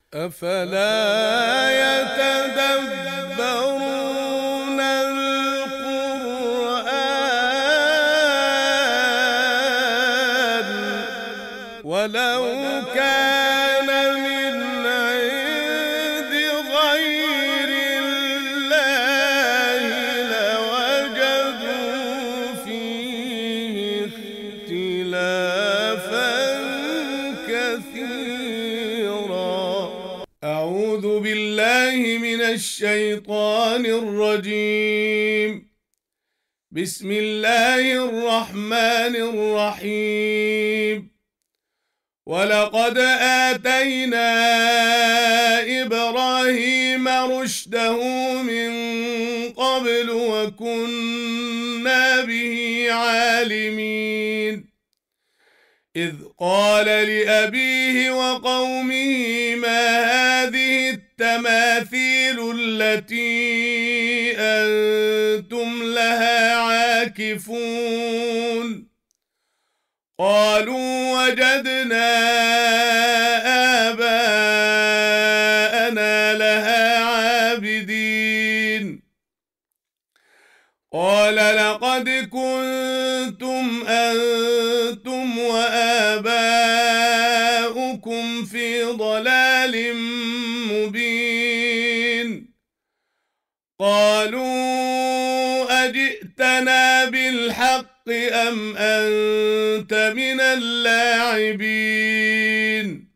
أفلا يتدبرون القرآن ولو كان من عند غير الله لوجدوا فيه اختلافا كثيرا. أعوذ بالله من الشيطان الرجيم. بسم الله الرحمن الرحيم. ولقد آتينا إبراهيم رشده من قبل وكنا به عالمين. إذ قال لأبيه وقومه ما هذه التماثيل التي أنتم لها عاكفون؟ قالوا وجدنا آباءنا لها عابدين. قال لقد كنتم أنتم وآباؤكم في ضلال مبين. قالوا أجئتنا بالحق أم أنت من اللاعبين؟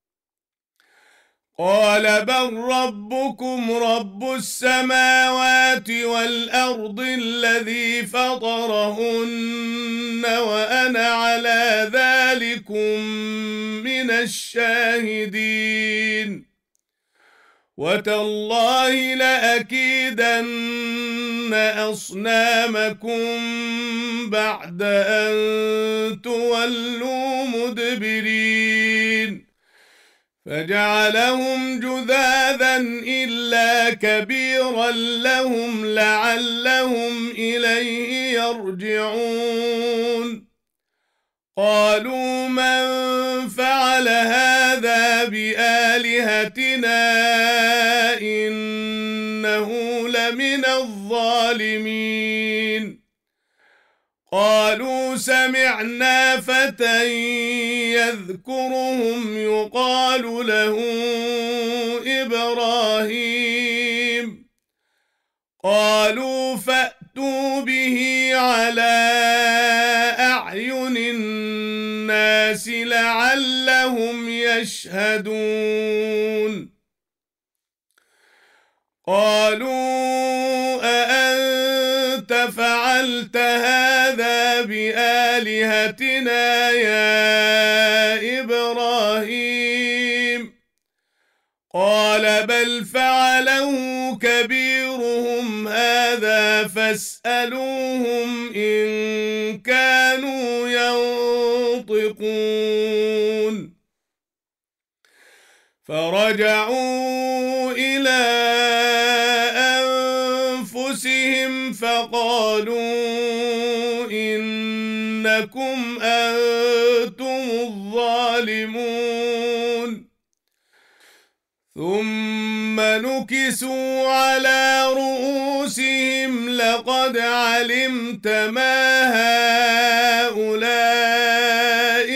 قال بل ربكم رب السماوات والأرض الذي فطرهن وأنا على ذلكم من الشاهدين. وتالله لأكيدن أصنامكم بعد أن تولوا مدبرين. فجعلهم جذاذا إلا كبيرا لهم لعلهم إليه يرجعون. قالوا من فعل هذا بآلهتنا إنه لمن الظالمين. قالوا سمعنا فتى يذكرهم يقال له إبراهيم. قالوا فأتوا به على أعين الناس لعلهم يشهدون. قالوا أأنت فعلت هذا بآلهتنا يا إبراهيم؟ قال بل فعله كبيرهم هذا فاسألوهم إن كانوا ينطقون. فرجعوا إلى أنفسهم فقالوا إنكم أنتم الظالمون. ثم نكسوا على رؤوسهم لقد علمت ما هؤلاء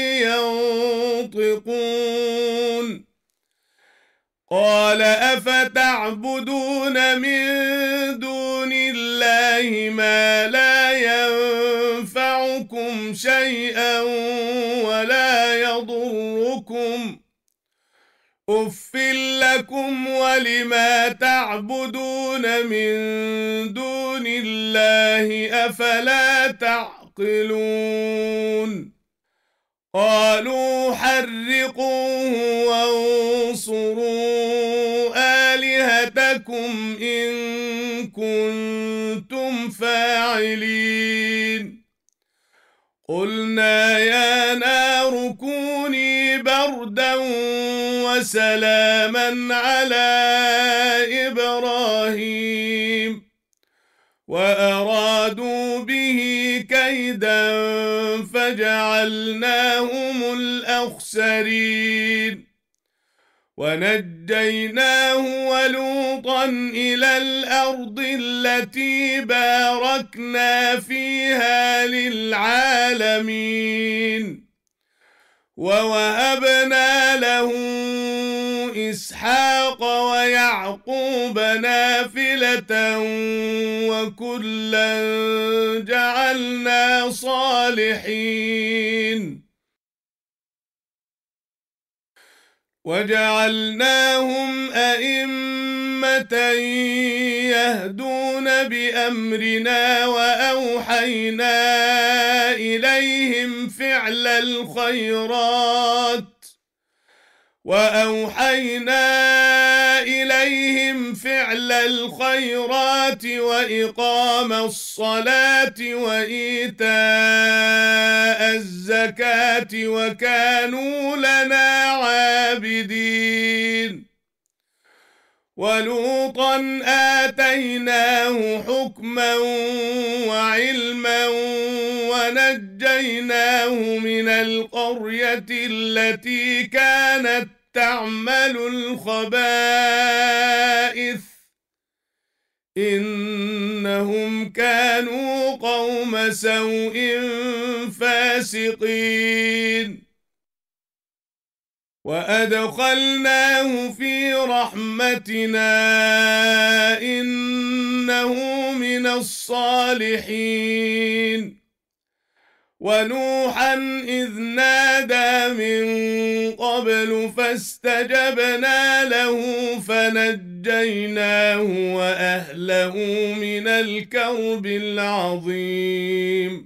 ينطقون. قال أفتعبدون من دون الله ما لا ينفعكم شيئا ولا يضركم؟ أف لكم ولما تعبدون من دون الله أفلا تعقلون؟ قالوا حرقوه وانصروا آلهتكم إن كنتم فاعلين. قلنا يا نار كوني بردا وسلاما على إبراهيم. وأرادوا به كيدا فجعلناهم الأخسرين ونجيناه ولوطا إلى الأرض التي باركنا فيها للعالمين ووهبنا له إسحاق ويعقوب نافلة وكلا جعلنا صالحين وجعلناهم أئمة يهدون بأمرنا وأوحينا إليهم فعل الخيرات وإقام الصلاة وإيتاء الزكاة وكانوا لنا عابدين ولوطا آتيناه حكما وعلما ونجيناه من القرية التي كانت تعمل الخبائث إنهم كانوا قوم سوء فاسقين وأدخلناه في رحمتنا إنه من الصالحين ونوحا إذ نادى من قبل فاستجبنا له فنجيناه وأهله من الكرب العظيم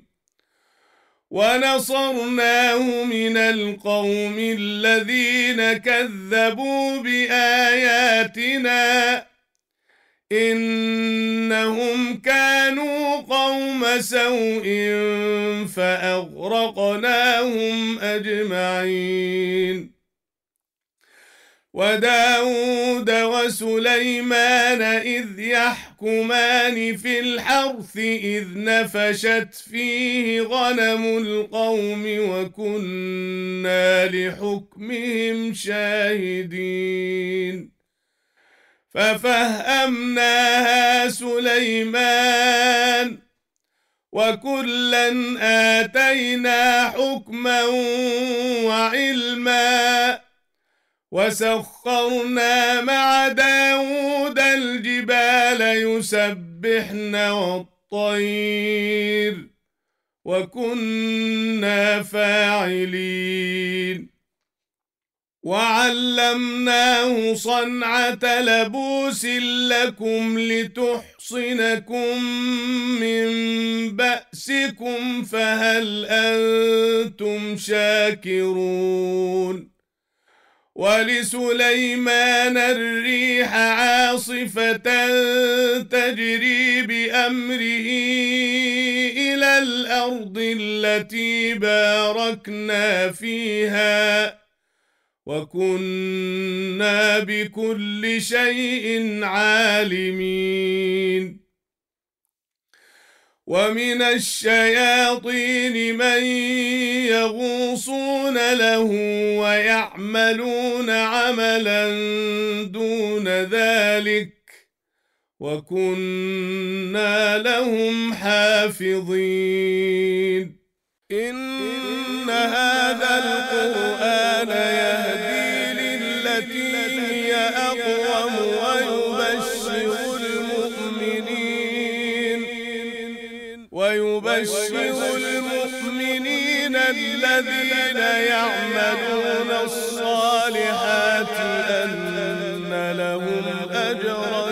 ونصرناه من القوم الذين كذبوا بآياتنا إنهم كانوا قوم سوء فأغرقناهم أجمعين وداود وسليمان إذ يحكمان في الحرث إذ نفشت فيه غنم القوم وكنا لحكمهم شاهدين ففهمناها سليمان وكلا آتينا حكما وعلما وسخرنا مع داود الجبال يسبحن والطير وكنا فاعلين وعلمناه صنعة لبوس لكم لتحصنكم من بأسكم فهل أنتم شاكرون ولسليمان الريح عاصفة تجري بأمره إلى الأرض التي باركنا فيها وكنا بكل شيء عالمين ومن الشياطين من يغوصون له ويعملون عملا دون ذلك وكنا لهم حافظين إن هذا القرآن يهدي للتي هي أقوم ويبشر المؤمنين الذين يعملون الصالحات أن لهم أجرا